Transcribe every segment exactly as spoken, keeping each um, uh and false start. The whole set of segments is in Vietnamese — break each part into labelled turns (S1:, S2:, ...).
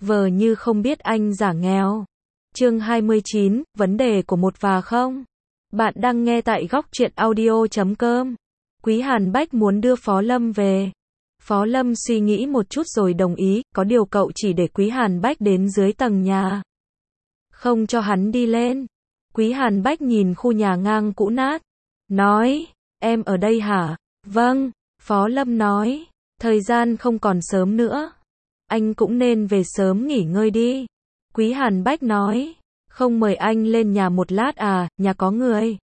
S1: Vờ như không biết anh giả nghèo. Chương hai mươi chín, vấn đề của một và không. Bạn đang nghe tại góc truyện audio chấm com. Quý Hàn Bách muốn đưa Phó Lâm về. Phó Lâm suy nghĩ một chút rồi đồng ý, có điều cậu chỉ để Quý Hàn Bách đến dưới tầng nhà. Không cho hắn đi lên. Quý Hàn Bách nhìn khu nhà ngang cũ nát. Nói, em ở đây hả? Vâng, Phó Lâm nói, thời gian không còn sớm nữa. Anh cũng nên về sớm nghỉ ngơi đi. Quý Hàn Bách nói, không mời anh lên nhà một lát à, nhà có người.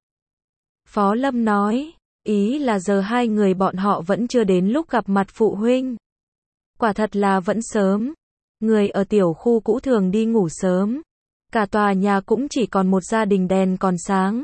S1: Phó Lâm nói, ý là giờ hai người bọn họ vẫn chưa đến lúc gặp mặt phụ huynh. Quả thật là vẫn sớm. Người ở tiểu khu cũ thường đi ngủ sớm. Cả tòa nhà cũng chỉ còn một gia đình đèn còn sáng.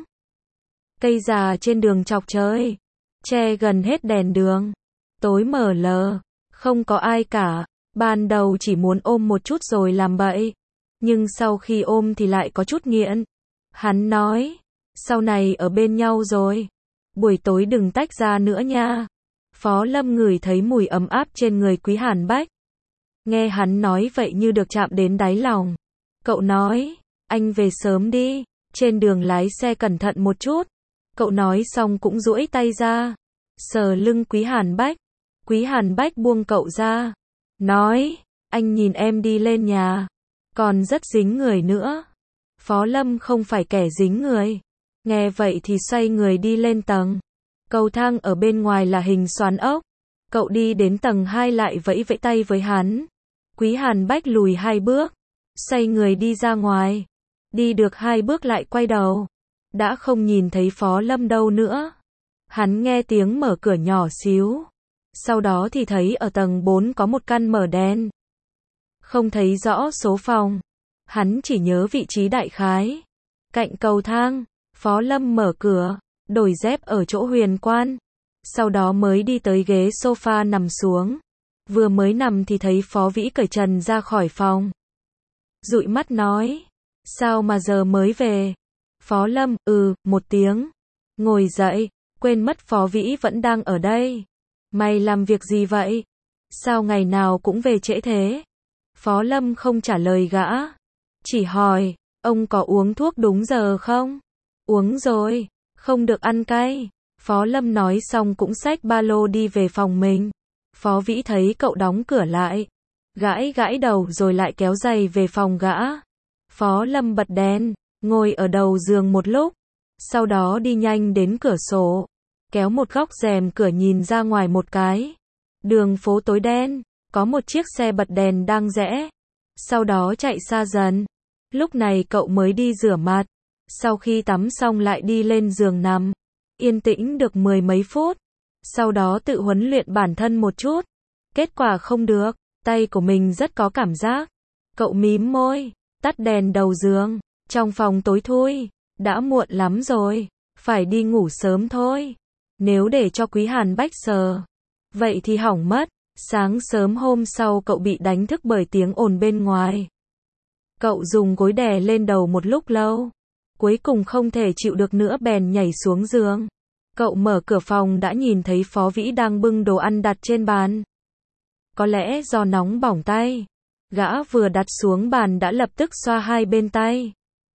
S1: Cây già trên đường chọc trời, che gần hết đèn đường. Tối mờ lờ, không có ai cả. Ban đầu chỉ muốn ôm một chút rồi làm bậy. Nhưng sau khi ôm thì lại có chút nghiện. Hắn nói, sau này ở bên nhau rồi. Buổi tối đừng tách ra nữa nha. Phó Lâm ngửi thấy mùi ấm áp trên người Quý Hàn Bách. Nghe hắn nói vậy như được chạm đến đáy lòng. Cậu nói, anh về sớm đi, trên đường lái xe cẩn thận một chút. Cậu nói xong cũng duỗi tay ra, sờ lưng Quý Hàn Bách. Quý Hàn Bách buông cậu ra, nói, anh nhìn em đi lên nhà, còn rất dính người nữa. Phó Lâm không phải kẻ dính người. Nghe vậy thì xoay người đi lên tầng. Cầu thang ở bên ngoài là hình xoắn ốc. Cậu đi đến tầng hai lại vẫy vẫy tay với hắn. Quý Hàn Bách lùi hai bước, xoay người đi ra ngoài. Đi được hai bước lại quay đầu. Đã không nhìn thấy Phó Lâm đâu nữa. Hắn nghe tiếng mở cửa nhỏ xíu. Sau đó thì thấy ở tầng bốn có một căn mở đèn. Không thấy rõ số phòng. Hắn chỉ nhớ vị trí đại khái. Cạnh cầu thang, Phó Lâm mở cửa, đổi dép ở chỗ huyền quan. Sau đó mới đi tới ghế sofa nằm xuống. Vừa mới nằm thì thấy Phó Vĩ cởi trần ra khỏi phòng. Dụi mắt nói, sao mà giờ mới về? Phó Lâm, ừ, một tiếng. Ngồi dậy, quên mất Phó Vĩ vẫn đang ở đây. Mày làm việc gì vậy? Sao ngày nào cũng về trễ thế? Phó Lâm không trả lời gã. Chỉ hỏi, ông có uống thuốc đúng giờ không? Uống rồi, không được ăn cay. Phó Lâm nói xong cũng xách ba lô đi về phòng mình. Phó Vĩ thấy cậu đóng cửa lại. Gãi gãi đầu rồi lại kéo giày về phòng gã. Phó Lâm bật đèn, ngồi ở đầu giường một lúc. Sau đó đi nhanh đến cửa sổ. Kéo một góc rèm cửa nhìn ra ngoài một cái. Đường phố tối đen, có một chiếc xe bật đèn đang rẽ. Sau đó chạy xa dần. Lúc này cậu mới đi rửa mặt. Sau khi tắm xong lại đi lên giường nằm. Yên tĩnh được mười mấy phút. Sau đó tự huấn luyện bản thân một chút. Kết quả không được, tay của mình rất có cảm giác. Cậu mím môi, tắt đèn đầu giường. Trong phòng tối thui, đã muộn lắm rồi, phải đi ngủ sớm thôi. Nếu để cho Quý Hàn Bách sờ, vậy thì hỏng mất. Sáng sớm hôm sau cậu bị đánh thức bởi tiếng ồn bên ngoài. Cậu dùng gối đè lên đầu một lúc lâu. Cuối cùng không thể chịu được nữa bèn nhảy xuống giường. Cậu mở cửa phòng đã nhìn thấy Phó Vĩ đang bưng đồ ăn đặt trên bàn. Có lẽ do nóng bỏng tay, gã vừa đặt xuống bàn đã lập tức xoa hai bên tay.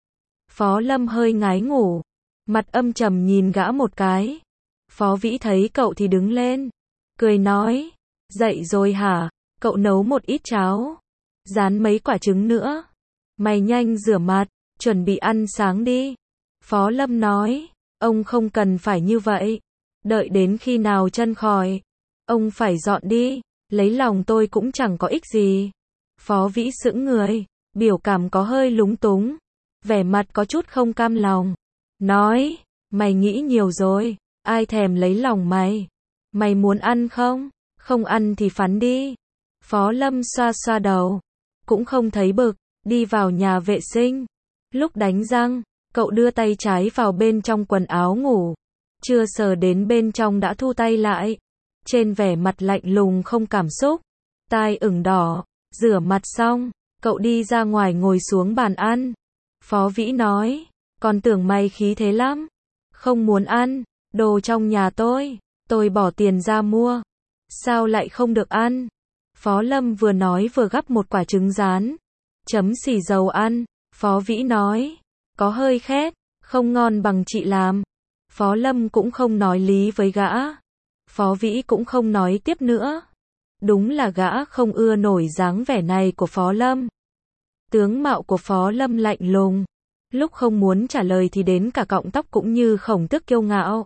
S1: Phó Lâm hơi ngái ngủ, mặt âm trầm nhìn gã một cái. Phó Vĩ thấy cậu thì đứng lên, cười nói, dậy rồi hả, cậu nấu một ít cháo, rán mấy quả trứng nữa. Mày nhanh rửa mặt, chuẩn bị ăn sáng đi. Phó Lâm nói, ông không cần phải như vậy. Đợi đến khi nào chân khỏi, ông phải dọn đi, lấy lòng tôi cũng chẳng có ích gì. Phó Vĩ sững người, biểu cảm có hơi lúng túng, vẻ mặt có chút không cam lòng. Nói, mày nghĩ nhiều rồi, ai thèm lấy lòng mày. Mày muốn ăn không? Không ăn thì phắn đi. Phó Lâm xoa xoa đầu, cũng không thấy bực, đi vào nhà vệ sinh. Lúc đánh răng, cậu đưa tay trái vào bên trong quần áo ngủ. Chưa sờ đến bên trong đã thu tay lại. Trên vẻ mặt lạnh lùng không cảm xúc. Tai ửng đỏ, rửa mặt xong, cậu đi ra ngoài ngồi xuống bàn ăn. Phó Vĩ nói, còn tưởng mày khí thế lắm. Không muốn ăn, đồ trong nhà tôi, tôi bỏ tiền ra mua. Sao lại không được ăn? Phó Lâm vừa nói vừa gắp một quả trứng rán. Chấm xì dầu ăn. Phó Vĩ nói. Có hơi khét, không ngon bằng chị làm. Phó Lâm cũng không nói lý với gã. Phó Vĩ cũng không nói tiếp nữa. Đúng là gã không ưa nổi dáng vẻ này của Phó Lâm. Tướng mạo của Phó Lâm lạnh lùng. Lúc không muốn trả lời thì đến cả cọng tóc cũng như khổng tức kiêu ngạo.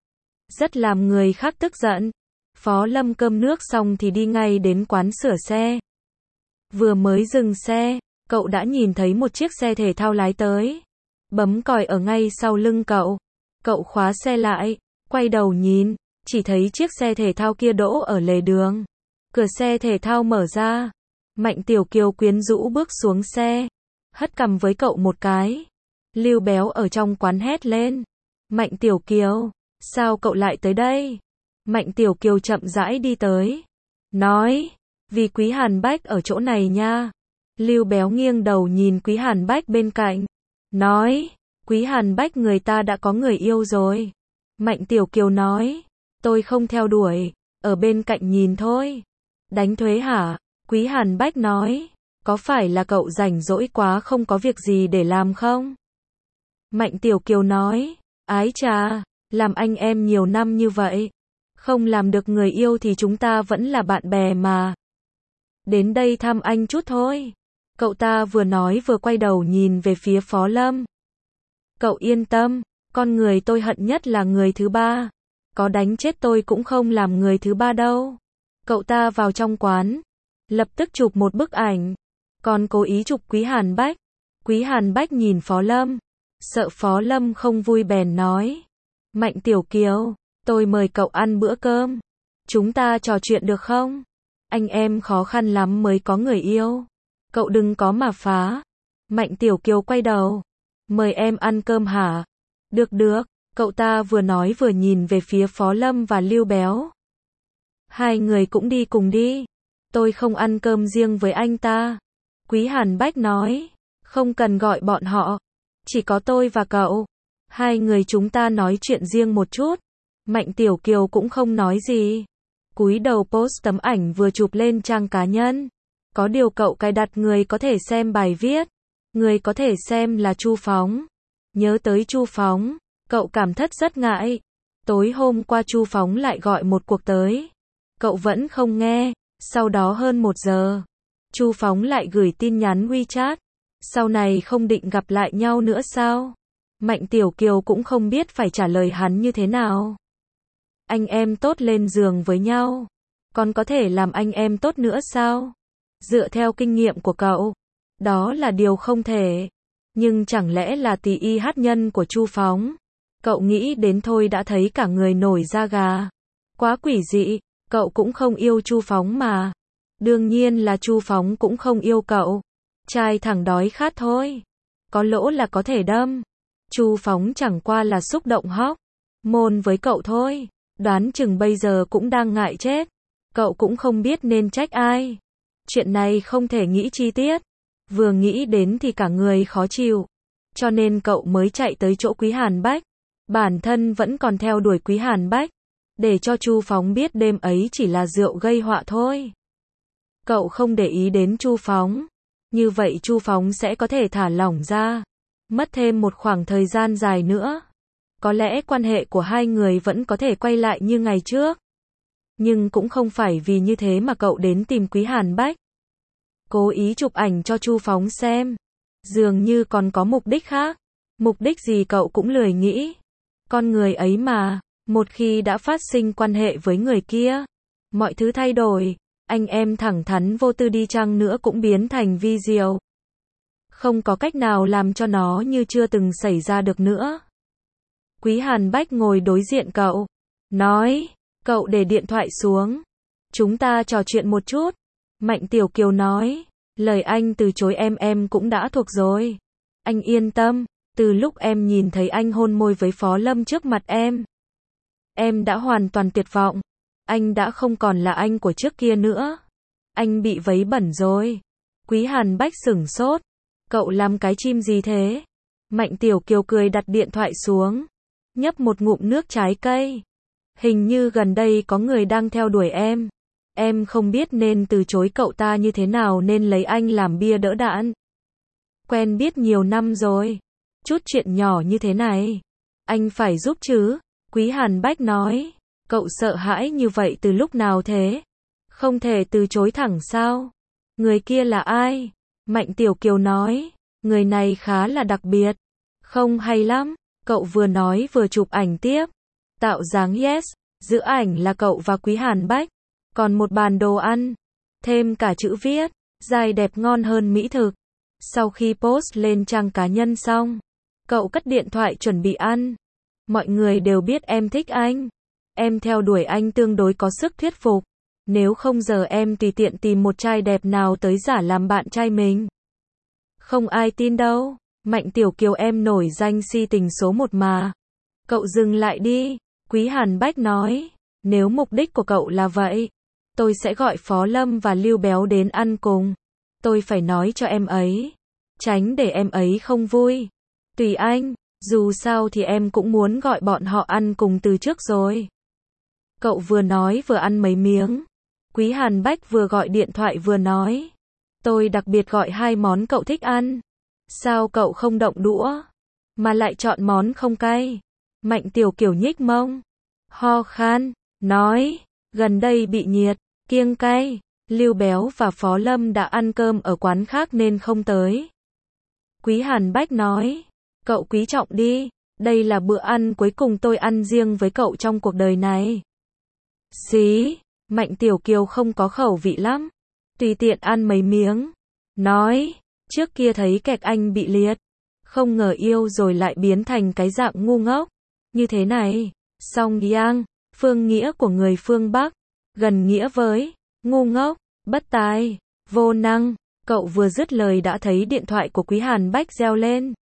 S1: Rất làm người khác tức giận. Phó Lâm cơm nước xong thì đi ngay đến quán sửa xe. Vừa mới dừng xe, cậu đã nhìn thấy một chiếc xe thể thao lái tới. Bấm còi ở ngay sau lưng cậu. Cậu khóa xe lại, quay đầu nhìn, chỉ thấy chiếc xe thể thao kia đỗ ở lề đường. Cửa xe thể thao mở ra. Mạnh Tiểu Kiều quyến rũ bước xuống xe, hất cằm với cậu một cái. Lưu Béo ở trong quán hét lên. Mạnh Tiểu Kiều, sao cậu lại tới đây? Mạnh Tiểu Kiều chậm rãi đi tới. Nói, vì Quý Hàn Bách ở chỗ này nha. Lưu Béo nghiêng đầu nhìn Quý Hàn Bách bên cạnh. Nói, Quý Hàn Bách người ta đã có người yêu rồi. Mạnh Tiểu Kiều nói, tôi không theo đuổi, ở bên cạnh nhìn thôi. Đánh thuế hả? Quý Hàn Bách nói, có phải là cậu rảnh rỗi quá không có việc gì để làm không? Mạnh Tiểu Kiều nói, ái chà, làm anh em nhiều năm như vậy. Không làm được người yêu thì chúng ta vẫn là bạn bè mà. Đến đây thăm anh chút thôi. Cậu ta vừa nói vừa quay đầu nhìn về phía Phó Lâm. Cậu yên tâm, con người tôi hận nhất là người thứ ba. Có đánh chết tôi cũng không làm người thứ ba đâu. Cậu ta vào trong quán, lập tức chụp một bức ảnh, còn cố ý chụp Quý Hàn Bách. Quý Hàn Bách nhìn Phó Lâm, sợ Phó Lâm không vui bèn nói. Mạnh Tiểu Kiều, tôi mời cậu ăn bữa cơm. Chúng ta trò chuyện được không? Anh em khó khăn lắm mới có người yêu. Cậu đừng có mà phá. Mạnh Tiểu Kiều quay đầu. Mời em ăn cơm hả? Được được, cậu ta vừa nói vừa nhìn về phía Phó Lâm và Lưu Béo. Hai người cũng đi cùng đi. Tôi không ăn cơm riêng với anh ta. Quý Hàn Bách nói. Không cần gọi bọn họ. Chỉ có tôi và cậu. Hai người chúng ta nói chuyện riêng một chút. Mạnh Tiểu Kiều cũng không nói gì. Cúi đầu post tấm ảnh vừa chụp lên trang cá nhân. Có điều cậu cài đặt người có thể xem bài viết. Người có thể xem là Chu Phóng. Nhớ tới Chu Phóng, cậu cảm thấy rất ngại. Tối hôm qua Chu Phóng lại gọi một cuộc tới. Cậu vẫn không nghe. Sau đó hơn một giờ, Chu Phóng lại gửi tin nhắn WeChat. Sau này không định gặp lại nhau nữa sao? Mạnh Tiểu Kiều cũng không biết phải trả lời hắn như thế nào. Anh em tốt lên giường với nhau. Còn có thể làm anh em tốt nữa sao? Dựa theo kinh nghiệm của cậu, đó là điều không thể. Nhưng chẳng lẽ là tỷ y hát nhân của Chu Phóng? Cậu nghĩ đến thôi đã thấy cả người nổi da gà. Quá quỷ dị, cậu cũng không yêu Chu Phóng mà. Đương nhiên là Chu Phóng cũng không yêu cậu. Trai thẳng đói khát thôi. Có lỗ là có thể đâm. Chu Phóng chẳng qua là xúc động hóc môn với cậu thôi. Đoán chừng bây giờ cũng đang ngại chết. Cậu cũng không biết nên trách ai. Chuyện này không thể nghĩ chi tiết. Vừa nghĩ đến thì cả người khó chịu. Cho nên cậu mới chạy tới chỗ Quý Hàn Bách. Bản thân vẫn còn theo đuổi Quý Hàn Bách. Để cho Chu Phóng biết đêm ấy chỉ là rượu gây họa thôi. Cậu không để ý đến Chu Phóng. Như vậy Chu Phóng sẽ có thể thả lỏng ra. Mất thêm một khoảng thời gian dài nữa. Có lẽ quan hệ của hai người vẫn có thể quay lại như ngày trước. Nhưng cũng không phải vì như thế mà cậu đến tìm Quý Hàn Bách. Cố ý chụp ảnh cho Chu Phóng xem. Dường như còn có mục đích khác. Mục đích gì cậu cũng lười nghĩ. Con người ấy mà, một khi đã phát sinh quan hệ với người kia, mọi thứ thay đổi. Anh em thẳng thắn vô tư đi chăng nữa cũng biến thành vi diệu. Không có cách nào làm cho nó như chưa từng xảy ra được nữa. Quý Hàn Bách ngồi đối diện cậu. Nói, cậu để điện thoại xuống. Chúng ta trò chuyện một chút. Mạnh Tiểu Kiều nói, lời anh từ chối em em cũng đã thuộc rồi. Anh yên tâm, từ lúc em nhìn thấy anh hôn môi với Phó Lâm trước mặt em, em đã hoàn toàn tuyệt vọng. Anh đã không còn là anh của trước kia nữa. Anh bị vấy bẩn rồi. Quý Hàn Bách sửng sốt. Cậu làm cái chim gì thế? Mạnh Tiểu Kiều cười đặt điện thoại xuống. Nhấp một ngụm nước trái cây. Hình như gần đây có người đang theo đuổi em. Em không biết nên từ chối cậu ta như thế nào nên lấy anh làm bia đỡ đạn. Quen biết nhiều năm rồi. Chút chuyện nhỏ như thế này. Anh phải giúp chứ. Quý Hàn Bách nói. Cậu sợ hãi như vậy từ lúc nào thế? Không thể từ chối thẳng sao? Người kia là ai? Mạnh Tiểu Kiều nói. Người này khá là đặc biệt. Không hay lắm. Cậu vừa nói vừa chụp ảnh tiếp. Tạo dáng yes. Giữa ảnh là cậu và Quý Hàn Bách. Còn một bàn đồ ăn. Thêm cả chữ viết. Dài đẹp ngon hơn mỹ thực. Sau khi post lên trang cá nhân xong, cậu cất điện thoại chuẩn bị ăn. Mọi người đều biết em thích anh. Em theo đuổi anh tương đối có sức thuyết phục. Nếu không giờ em tùy tiện tìm một trai đẹp nào tới giả làm bạn trai mình. Không ai tin đâu. Mạnh Tiểu Kiều em nổi danh si tình số một mà. Cậu dừng lại đi. Quý Hàn Bách nói. Nếu mục đích của cậu là vậy, tôi sẽ gọi Phó Lâm và Lưu Béo đến ăn cùng. Tôi phải nói cho em ấy. Tránh để em ấy không vui. Tùy anh. Dù sao thì em cũng muốn gọi bọn họ ăn cùng từ trước rồi. Cậu vừa nói vừa ăn mấy miếng. Quý Hàn Bách vừa gọi điện thoại vừa nói. Tôi đặc biệt gọi hai món cậu thích ăn. Sao cậu không động đũa, mà lại chọn món không cay? Mạnh Tiểu Kiều nhích mông. Ho khan. Nói. Gần đây bị nhiệt. Kiêng cay. Lưu Béo và Phó Lâm đã ăn cơm ở quán khác nên không tới. Quý Hàn Bách nói. Cậu quý trọng đi. Đây là bữa ăn cuối cùng tôi ăn riêng với cậu trong cuộc đời này. Xí. Mạnh Tiểu Kiều không có khẩu vị lắm. Tùy tiện ăn mấy miếng. Nói. Trước kia thấy kẹt anh bị liệt. Không ngờ yêu rồi lại biến thành cái dạng ngu ngốc như thế này. Song yang. Phương nghĩa của người phương Bắc. Gần nghĩa với ngu ngốc, bất tài, vô năng. Cậu vừa dứt lời đã thấy điện thoại của Quý Hàn Bách reo lên.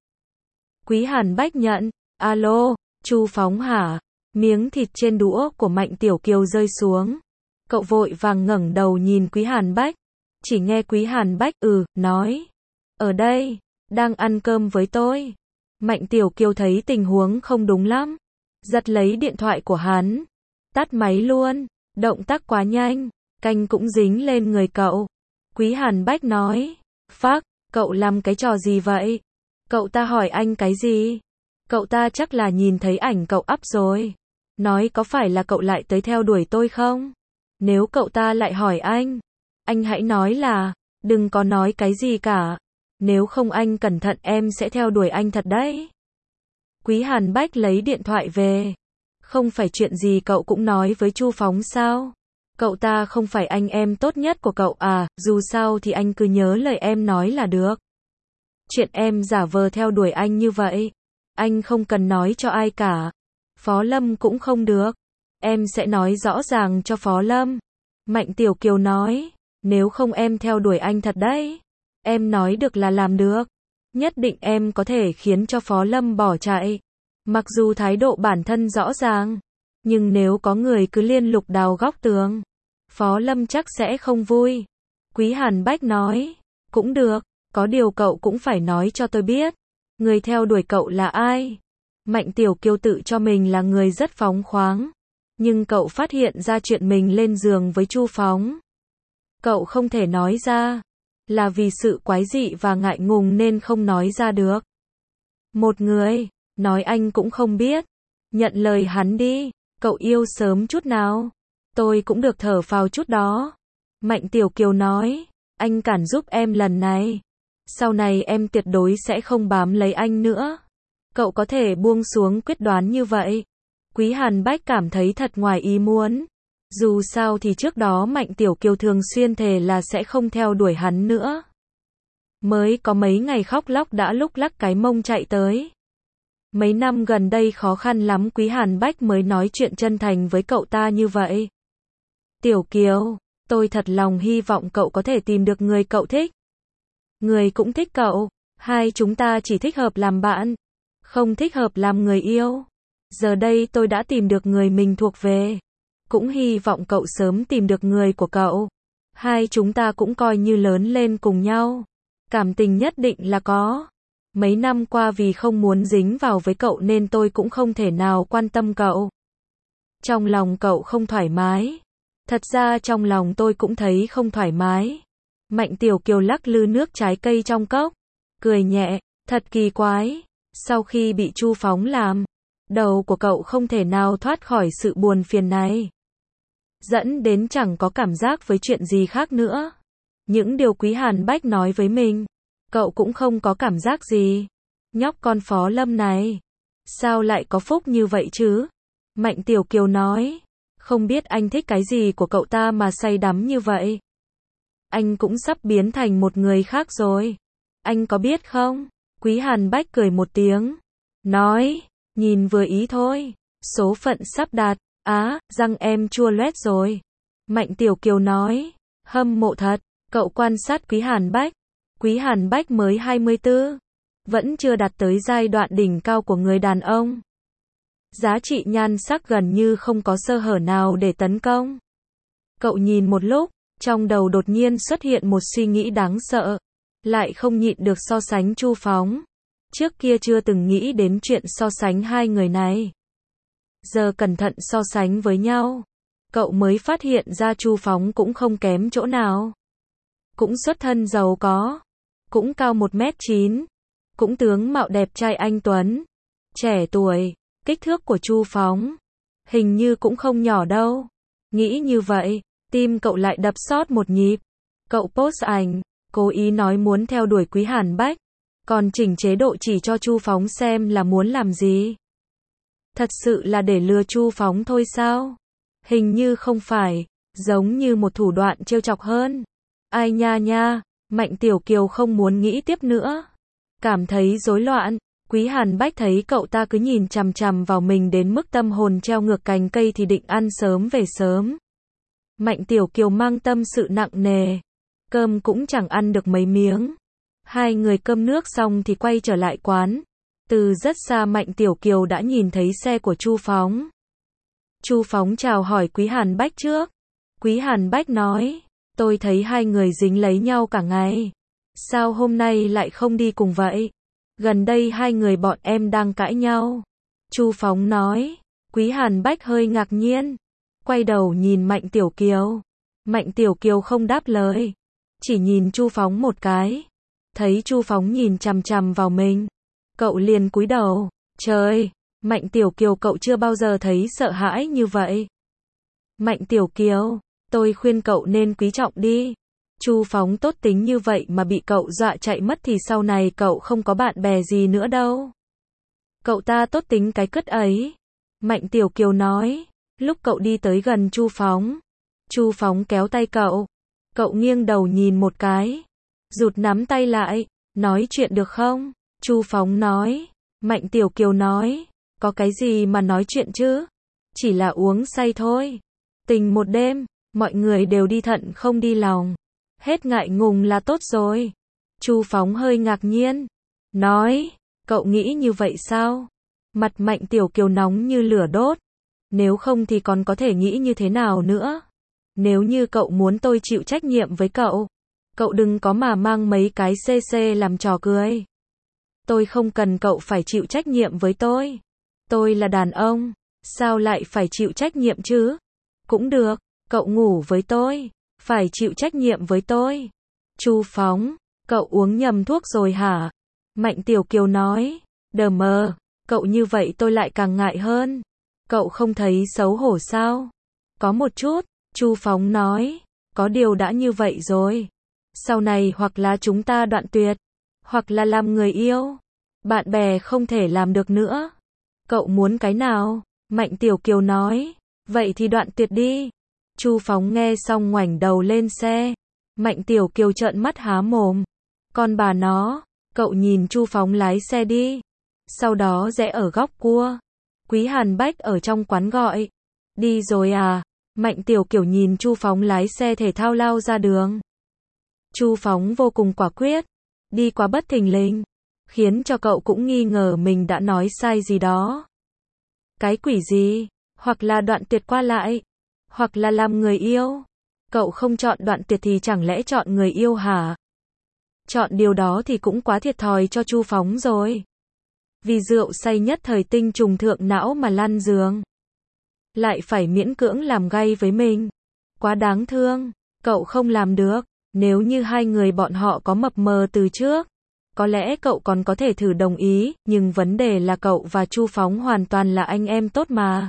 S1: Quý Hàn Bách nhận. Alo, Chu Phóng hả? Miếng thịt trên đũa của Mạnh Tiểu Kiều rơi xuống. Cậu vội vàng ngẩng đầu nhìn Quý Hàn Bách. Chỉ nghe Quý Hàn Bách ừ, nói. Ở đây, đang ăn cơm với tôi. Mạnh Tiểu Kiều thấy tình huống không đúng lắm. Giật lấy điện thoại của hắn. Tắt máy luôn. Động tác quá nhanh. Canh cũng dính lên người cậu. Quý Hàn Bách nói. Phác, cậu làm cái trò gì vậy? Cậu ta hỏi anh cái gì? Cậu ta chắc là nhìn thấy ảnh cậu up rồi. Nói có phải là cậu lại tới theo đuổi tôi không? Nếu cậu ta lại hỏi anh, anh hãy nói là, đừng có nói cái gì cả. Nếu không anh cẩn thận em sẽ theo đuổi anh thật đấy. Quý Hàn Bách lấy điện thoại về. Không phải chuyện gì cậu cũng nói với Chu Phóng sao? Cậu ta không phải anh em tốt nhất của cậu à, dù sao thì anh cứ nhớ lời em nói là được. Chuyện em giả vờ theo đuổi anh như vậy, anh không cần nói cho ai cả. Phó Lâm cũng không được. Em sẽ nói rõ ràng cho Phó Lâm. Mạnh Tiểu Kiều nói, nếu không em theo đuổi anh thật đấy. Em nói được là làm được. Nhất định em có thể khiến cho Phó Lâm bỏ chạy. Mặc dù thái độ bản thân rõ ràng, nhưng nếu có người cứ liên lục đào góc tường, Phó Lâm chắc sẽ không vui. Quý Hàn Bách nói, cũng được, có điều cậu cũng phải nói cho tôi biết, người theo đuổi cậu là ai. Mạnh Tiểu Kiều tự cho mình là người rất phóng khoáng, nhưng cậu phát hiện ra chuyện mình lên giường với Chu Phóng. Cậu không thể nói ra, là vì sự quái dị và ngại ngùng nên không nói ra được. Một người, nói anh cũng không biết. Nhận lời hắn đi, cậu yêu sớm chút nào. Tôi cũng được thở phào chút đó. Mạnh Tiểu Kiều nói, anh cản giúp em lần này. Sau này em tuyệt đối sẽ không bám lấy anh nữa. Cậu có thể buông xuống quyết đoán như vậy. Quý Hàn Bách cảm thấy thật ngoài ý muốn. Dù sao thì trước đó Mạnh Tiểu Kiều thường xuyên thề là sẽ không theo đuổi hắn nữa. Mới có mấy ngày khóc lóc đã lúc lắc cái mông chạy tới. Mấy năm gần đây khó khăn lắm Quý Hàn Bách mới nói chuyện chân thành với cậu ta như vậy. Tiểu Kiều, tôi thật lòng hy vọng cậu có thể tìm được người cậu thích. Người cũng thích cậu, hai chúng ta chỉ thích hợp làm bạn, không thích hợp làm người yêu. Giờ đây tôi đã tìm được người mình thuộc về. Cũng hy vọng cậu sớm tìm được người của cậu. Hai chúng ta cũng coi như lớn lên cùng nhau. Cảm tình nhất định là có. Mấy năm qua vì không muốn dính vào với cậu nên tôi cũng không thể nào quan tâm cậu. Trong lòng cậu không thoải mái. Thật ra trong lòng tôi cũng thấy không thoải mái. Mạnh Tiểu Kiều lắc lư nước trái cây trong cốc. cười nhẹ, thật kỳ quái. Sau khi bị Chu Phóng làm, đầu của cậu không thể nào thoát khỏi sự buồn phiền này. Dẫn đến chẳng có cảm giác với chuyện gì khác nữa. Những điều Quý Hàn Bách nói với mình, cậu cũng không có cảm giác gì. Nhóc con Phó Lâm này, sao lại có phúc như vậy chứ? Mạnh Tiểu Kiều nói, không biết anh thích cái gì của cậu ta mà say đắm như vậy. Anh cũng sắp biến thành một người khác rồi. Anh có biết không? Quý Hàn Bách cười một tiếng, nói, nhìn vừa ý thôi, số phận sắp đạt. Á, răng em chua loét rồi. Mạnh Tiểu Kiều nói, hâm mộ thật. Cậu quan sát Quý Hàn Bách. Quý Hàn Bách mới hai mươi tư, vẫn chưa đạt tới giai đoạn đỉnh cao của người đàn ông. Giá trị nhan sắc gần như không có sơ hở nào để tấn công. Cậu nhìn một lúc, trong đầu đột nhiên xuất hiện một suy nghĩ đáng sợ. Lại không nhịn được so sánh Chu Phóng. Trước kia chưa từng nghĩ đến chuyện so sánh hai người này. Giờ cẩn thận so sánh với nhau, cậu mới phát hiện ra Chu Phóng cũng không kém chỗ nào. Cũng xuất thân giàu có, cũng cao một mét chín, cũng tướng mạo đẹp trai anh tuấn, trẻ tuổi. Kích thước của Chu Phóng hình như cũng không nhỏ đâu. Nghĩ như vậy, tim cậu lại đập sót một nhịp. Cậu post ảnh, cố ý nói muốn theo đuổi Quý Hàn Bách, còn chỉnh chế độ chỉ cho Chu Phóng xem là muốn làm gì. Thật sự là để lừa Chu Phóng thôi sao? Hình như không phải, giống như một thủ đoạn trêu chọc hơn. Ai nha nha, Mạnh Tiểu Kiều không muốn nghĩ tiếp nữa. Cảm thấy rối loạn, Quý Hàn Bách thấy cậu ta cứ nhìn chằm chằm vào mình đến mức tâm hồn treo ngược cành cây thì định ăn sớm về sớm. Mạnh Tiểu Kiều mang tâm sự nặng nề, cơm cũng chẳng ăn được mấy miếng. Hai người cơm nước xong thì quay trở lại quán. Từ rất xa Mạnh Tiểu Kiều đã nhìn thấy xe của Chu Phóng. Chu Phóng chào hỏi Quý Hàn Bách trước. Quý Hàn Bách nói, tôi thấy hai người dính lấy nhau cả ngày. Sao hôm nay lại không đi cùng vậy? Gần đây hai người bọn em đang cãi nhau. Chu Phóng nói. Quý Hàn Bách hơi ngạc nhiên, quay đầu nhìn Mạnh Tiểu Kiều. Mạnh Tiểu Kiều không đáp lời, chỉ nhìn Chu Phóng một cái. Thấy Chu Phóng nhìn chằm chằm vào mình, cậu liền cúi đầu. Trời, Mạnh Tiểu Kiều, cậu chưa bao giờ thấy sợ hãi như vậy. Mạnh Tiểu Kiều, tôi khuyên cậu nên quý trọng đi. Chu Phóng tốt tính như vậy mà bị cậu dọa chạy mất thì sau này cậu không có bạn bè gì nữa đâu. Cậu ta tốt tính cái cứt ấy. Mạnh Tiểu Kiều nói. Lúc cậu đi tới gần Chu Phóng, Chu Phóng kéo tay cậu. Cậu nghiêng đầu nhìn một cái, rụt nắm tay lại. Nói chuyện được không? Chu Phóng nói. Mạnh Tiểu Kiều nói. Có cái gì mà nói chuyện chứ? Chỉ là uống say thôi. Tình một đêm, mọi người đều đi thận không đi lòng. Hết ngại ngùng là tốt rồi. Chu Phóng hơi ngạc nhiên, nói, cậu nghĩ như vậy sao? Mặt Mạnh Tiểu Kiều nóng như lửa đốt. Nếu không thì còn có thể nghĩ như thế nào nữa? Nếu như cậu muốn tôi chịu trách nhiệm với cậu, cậu đừng có mà mang mấy cái xê xê làm trò cười. Tôi không cần cậu phải chịu trách nhiệm với tôi. Tôi là đàn ông, sao lại phải chịu trách nhiệm chứ? Cũng được, cậu ngủ với tôi, phải chịu trách nhiệm với tôi. Chu Phóng, cậu uống nhầm thuốc rồi hả? Mạnh Tiểu Kiều nói. Đờ mờ, cậu như vậy tôi lại càng ngại hơn. Cậu không thấy xấu hổ sao? Có một chút, Chu Phóng nói. Có điều đã như vậy rồi, sau này hoặc là chúng ta đoạn tuyệt, hoặc là làm người yêu. Bạn bè không thể làm được nữa. Cậu muốn cái nào? Mạnh Tiểu Kiều nói. Vậy thì đoạn tuyệt đi. Chu Phóng nghe xong ngoảnh đầu lên xe. Mạnh Tiểu Kiều trợn mắt há mồm. Con bà nó, cậu nhìn Chu Phóng lái xe đi. Sau đó rẽ ở góc cua. Quý Hàn Bách ở trong quán gọi. Đi rồi à? Mạnh Tiểu Kiều nhìn Chu Phóng lái xe thể thao lao ra đường. Chu Phóng vô cùng quả quyết. Đi quá bất thình lình, khiến cho cậu cũng nghi ngờ mình đã nói sai gì đó. Cái quỷ gì? Hoặc là đoạn tuyệt qua lại, hoặc là làm người yêu. Cậu không chọn đoạn tuyệt thì chẳng lẽ chọn người yêu hả? Chọn điều đó thì cũng quá thiệt thòi cho Chu Phóng rồi. Vì rượu say nhất thời tinh trùng thượng não mà lăn giường, lại phải miễn cưỡng làm gay với mình. Quá đáng thương. Cậu không làm được. Nếu như hai người bọn họ có mập mờ từ trước, Có lẽ cậu còn có thể thử đồng ý, nhưng vấn đề là cậu và Chu Phóng hoàn toàn là anh em tốt mà.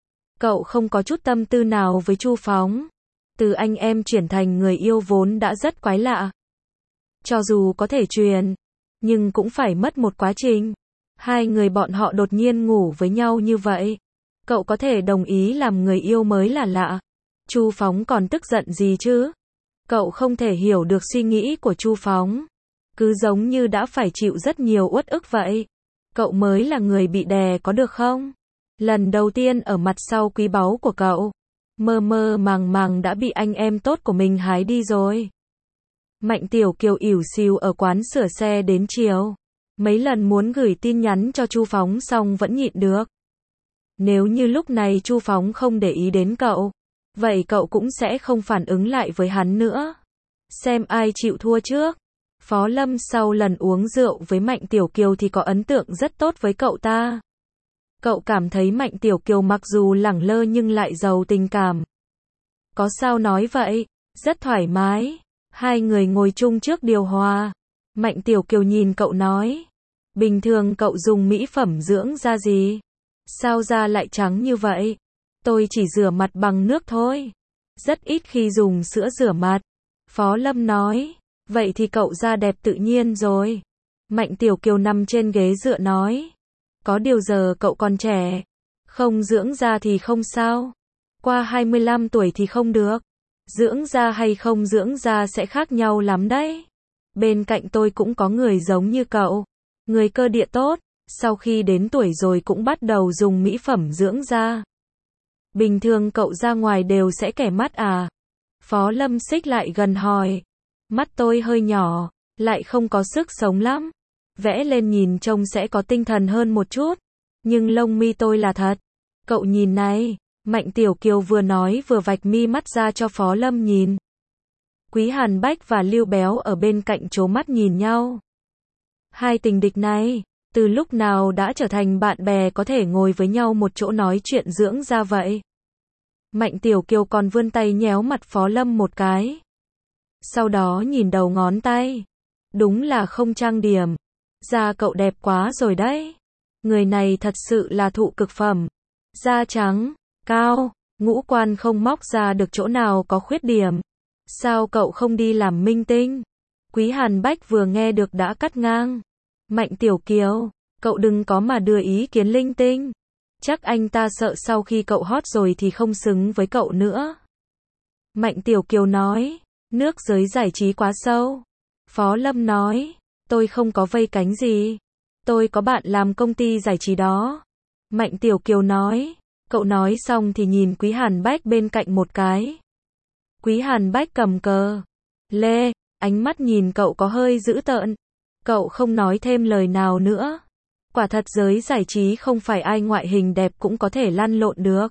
S1: Cậu không có chút tâm tư nào với Chu Phóng. Từ anh em chuyển thành người yêu vốn đã rất quái lạ. Cho dù có thể truyền, nhưng cũng phải mất một quá trình. Hai người bọn họ đột nhiên ngủ với nhau như vậy. Cậu có thể đồng ý làm người yêu mới là lạ. Chu Phóng còn tức giận gì chứ? Cậu không thể hiểu được suy nghĩ của Chu Phóng. Cứ giống như đã phải chịu rất nhiều uất ức vậy. Cậu mới là người bị đè có được không? Lần đầu tiên ở mặt sau quý báu của cậu, mơ mơ màng màng đã bị anh em tốt của mình hái đi rồi. Mạnh Tiểu Kiều ỉu xìu ở quán sửa xe đến chiều. Mấy lần muốn gửi tin nhắn cho Chu Phóng xong vẫn nhịn được. Nếu như lúc này Chu Phóng không để ý đến cậu, vậy cậu cũng sẽ không phản ứng lại với hắn nữa. Xem ai chịu thua trước. Phó Lâm sau lần uống rượu với Mạnh Tiểu Kiều thì có ấn tượng rất tốt với cậu ta. Cậu cảm thấy Mạnh Tiểu Kiều mặc dù lẳng lơ nhưng lại giàu tình cảm. Có sao nói vậy, rất thoải mái. Hai người ngồi chung trước điều hòa. Mạnh Tiểu Kiều nhìn cậu nói, bình thường cậu dùng mỹ phẩm dưỡng da gì? Sao da lại trắng như vậy? Tôi chỉ rửa mặt bằng nước thôi. Rất ít khi dùng sữa rửa mặt. Phó Lâm nói, vậy thì cậu da đẹp tự nhiên rồi. Mạnh Tiểu Kiều nằm trên ghế dựa nói, có điều giờ cậu còn trẻ. Không dưỡng da thì không sao. Qua hai mươi lăm tuổi thì không được. Dưỡng da hay không dưỡng da sẽ khác nhau lắm đấy. Bên cạnh tôi cũng có người giống như cậu. Người cơ địa tốt, sau khi đến tuổi rồi cũng bắt đầu dùng mỹ phẩm dưỡng da. Bình thường cậu ra ngoài đều sẽ kẻ mắt à? Phó Lâm xích lại gần hỏi. Mắt tôi hơi nhỏ, lại không có sức sống lắm. Vẽ lên nhìn trông sẽ có tinh thần hơn một chút. Nhưng lông mi tôi là thật. Cậu nhìn này. Mạnh Tiểu Kiều vừa nói vừa vạch mi mắt ra cho Phó Lâm nhìn. Quý Hàn Bách và Lưu Béo ở bên cạnh trố mắt nhìn nhau. Hai tình địch này, từ lúc nào đã trở thành bạn bè có thể ngồi với nhau một chỗ nói chuyện dưỡng da vậy? Mạnh Tiểu Kiều còn vươn tay nhéo mặt Phó Lâm một cái. Sau đó nhìn đầu ngón tay. Đúng là không trang điểm. Da cậu đẹp quá rồi đấy. Người này thật sự là thụ cực phẩm. Da trắng, cao, ngũ quan không móc ra được chỗ nào có khuyết điểm. Sao cậu không đi làm minh tinh? Quý Hàn Bách vừa nghe được đã cắt ngang. Mạnh Tiểu Kiều, cậu đừng có mà đưa ý kiến linh tinh. Chắc anh ta sợ sau khi cậu hot rồi thì không xứng với cậu nữa. Mạnh Tiểu Kiều nói, nước giới giải trí quá sâu. Phó Lâm nói, tôi không có vây cánh gì. Tôi có bạn làm công ty giải trí đó. Mạnh Tiểu Kiều nói, cậu nói xong thì nhìn Quý Hàn Bách bên cạnh một cái. Quý Hàn Bách cầm cờ lê, ánh mắt nhìn cậu có hơi dữ tợn. Cậu không nói thêm lời nào nữa. Quả thật giới giải trí không phải ai ngoại hình đẹp cũng có thể lăn lộn được.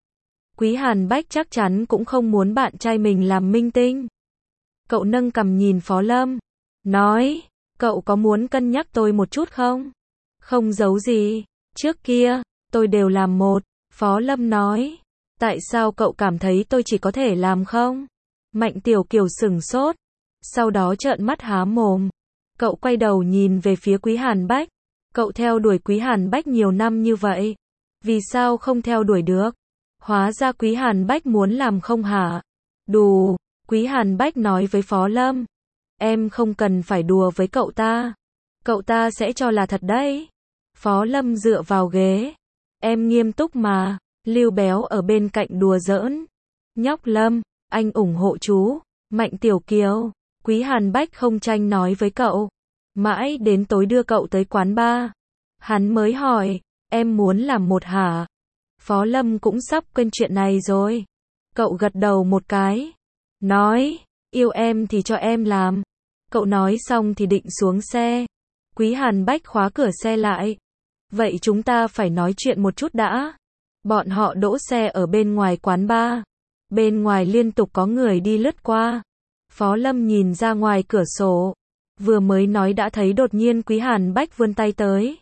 S1: Quý Hàn Bách chắc chắn cũng không muốn bạn trai mình làm minh tinh. Cậu nâng cằm nhìn Phó Lâm, nói, cậu có muốn cân nhắc tôi một chút không? Không giấu gì, trước kia, tôi đều làm một. Phó Lâm nói, tại sao cậu cảm thấy tôi chỉ có thể làm không? Mạnh Tiểu Kiều sửng sốt, sau đó trợn mắt há mồm. Cậu quay đầu nhìn về phía Quý Hàn Bách. Cậu theo đuổi Quý Hàn Bách nhiều năm như vậy. Vì sao không theo đuổi được? Hóa ra Quý Hàn Bách muốn làm không hả? Đù, Quý Hàn Bách nói với Phó Lâm. Em không cần phải đùa với cậu ta. Cậu ta sẽ cho là thật đấy. Phó Lâm dựa vào ghế. Em nghiêm túc mà. Lưu Béo ở bên cạnh đùa giỡn. Nhóc Lâm, anh ủng hộ chú. Mạnh Tiểu Kiều, Quý Hàn Bách không tranh nói với cậu. Mãi đến tối đưa cậu tới quán bar. Hắn mới hỏi, em muốn làm một hả? Phó Lâm cũng sắp quên chuyện này rồi. Cậu gật đầu một cái. Nói, yêu em thì cho em làm. Cậu nói xong thì định xuống xe. Quý Hàn Bách khóa cửa xe lại. Vậy chúng ta phải nói chuyện một chút đã. Bọn họ đỗ xe ở bên ngoài quán bar. Bên ngoài liên tục có người đi lướt qua. Phó Lâm nhìn ra ngoài cửa sổ. Vừa mới nói đã thấy đột nhiên Quý Hàn Bách vươn tay tới.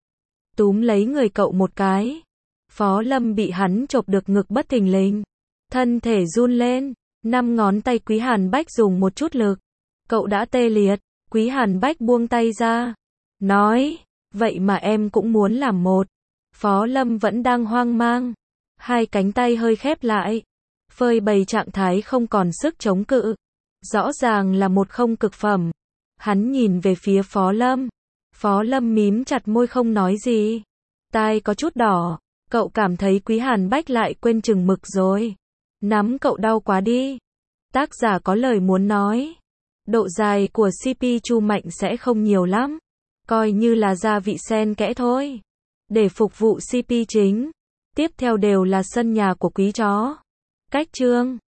S1: Túm lấy người cậu một cái. Phó Lâm bị hắn chộp được ngực bất thình lình. Thân thể run lên. Năm ngón tay Quý Hàn Bách dùng một chút lực. Cậu đã tê liệt. Quý Hàn Bách buông tay ra, nói, vậy mà em cũng muốn làm một. Phó Lâm vẫn đang hoang mang, hai cánh tay hơi khép lại, phơi bày trạng thái không còn sức chống cự. Rõ ràng là một không cực phẩm. Hắn nhìn về phía Phó Lâm. Phó Lâm mím chặt môi không nói gì. Tai có chút đỏ. Cậu cảm thấy Quý Hàn Bách lại quên chừng mực rồi. Nắm cậu đau quá đi. Tác giả có lời muốn nói. Độ dài của xê pê Chu Mạnh sẽ không nhiều lắm. Coi như là gia vị xen kẽ thôi. Để phục vụ xê pê chính. Tiếp theo đều là sân nhà của quý chó. Cách chương